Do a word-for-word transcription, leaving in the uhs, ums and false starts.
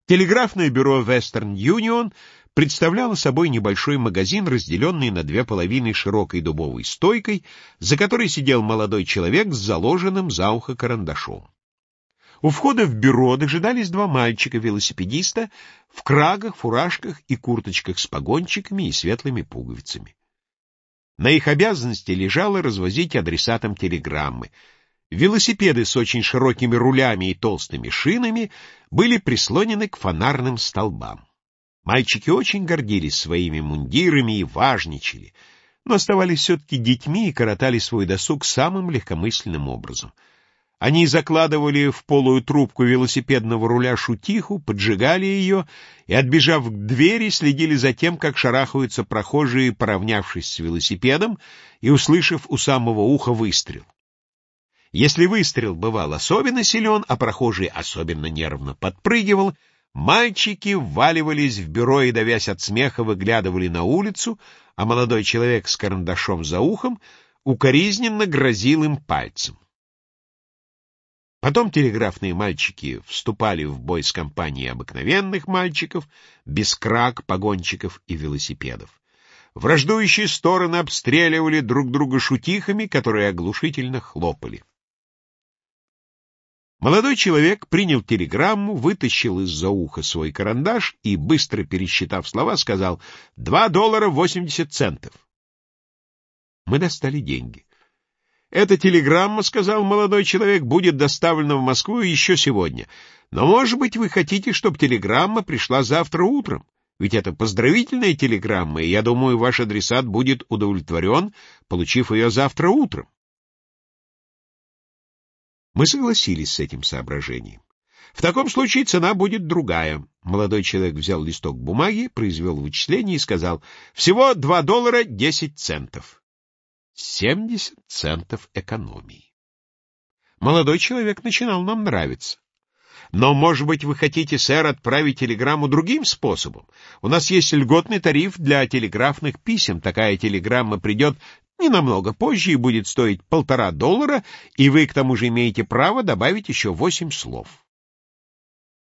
Телеграфное бюро Western Union представляло собой небольшой магазин, разделенный на две половины широкой дубовой стойкой, за которой сидел молодой человек с заложенным за ухо карандашом. У входа в бюро дожидались два мальчика-велосипедиста в крагах, фуражках и курточках с погончиками и светлыми пуговицами. На их обязанности лежало развозить адресатам телеграммы. Велосипеды с очень широкими рулями и толстыми шинами были прислонены к фонарным столбам. Мальчики очень гордились своими мундирами и важничали, но оставались все-таки детьми и коротали свой досуг самым легкомысленным образом. Они закладывали в полую трубку велосипедного руля шутиху, поджигали ее и, отбежав к двери, следили за тем, как шарахаются прохожие, поравнявшись с велосипедом и услышав у самого уха выстрел. Если выстрел бывал особенно силен, а прохожий особенно нервно подпрыгивал, мальчики вваливались в бюро и, давясь от смеха, выглядывали на улицу, а молодой человек с карандашом за ухом укоризненно грозил им пальцем. Потом телеграфные мальчики вступали в бой с компанией обыкновенных мальчиков, без краг, погонщиков и велосипедов. Враждующие стороны обстреливали друг друга шутихами, которые оглушительно хлопали. Молодой человек принял телеграмму, вытащил из-за уха свой карандаш и, быстро пересчитав слова, сказал «два доллара восемьдесят центов». Мы достали деньги. «Эта телеграмма, — сказал молодой человек, — будет доставлена в Москву еще сегодня. Но, может быть, вы хотите, чтобы телеграмма пришла завтра утром? Ведь это поздравительная телеграмма, и, я думаю, ваш адресат будет удовлетворен, получив ее завтра утром». Мы согласились с этим соображением. «В таком случае цена будет другая». Молодой человек взял листок бумаги, произвел вычисление и сказал «всего два доллара десять центов». семьдесят центов экономии. Молодой человек начинал нам нравиться. «Но, может быть, вы хотите, сэр, отправить телеграмму другим способом? У нас есть льготный тариф для телеграфных писем. Такая телеграмма придет не намного позже и будет стоить полтора доллара, и вы к тому же имеете право добавить еще восемь слов».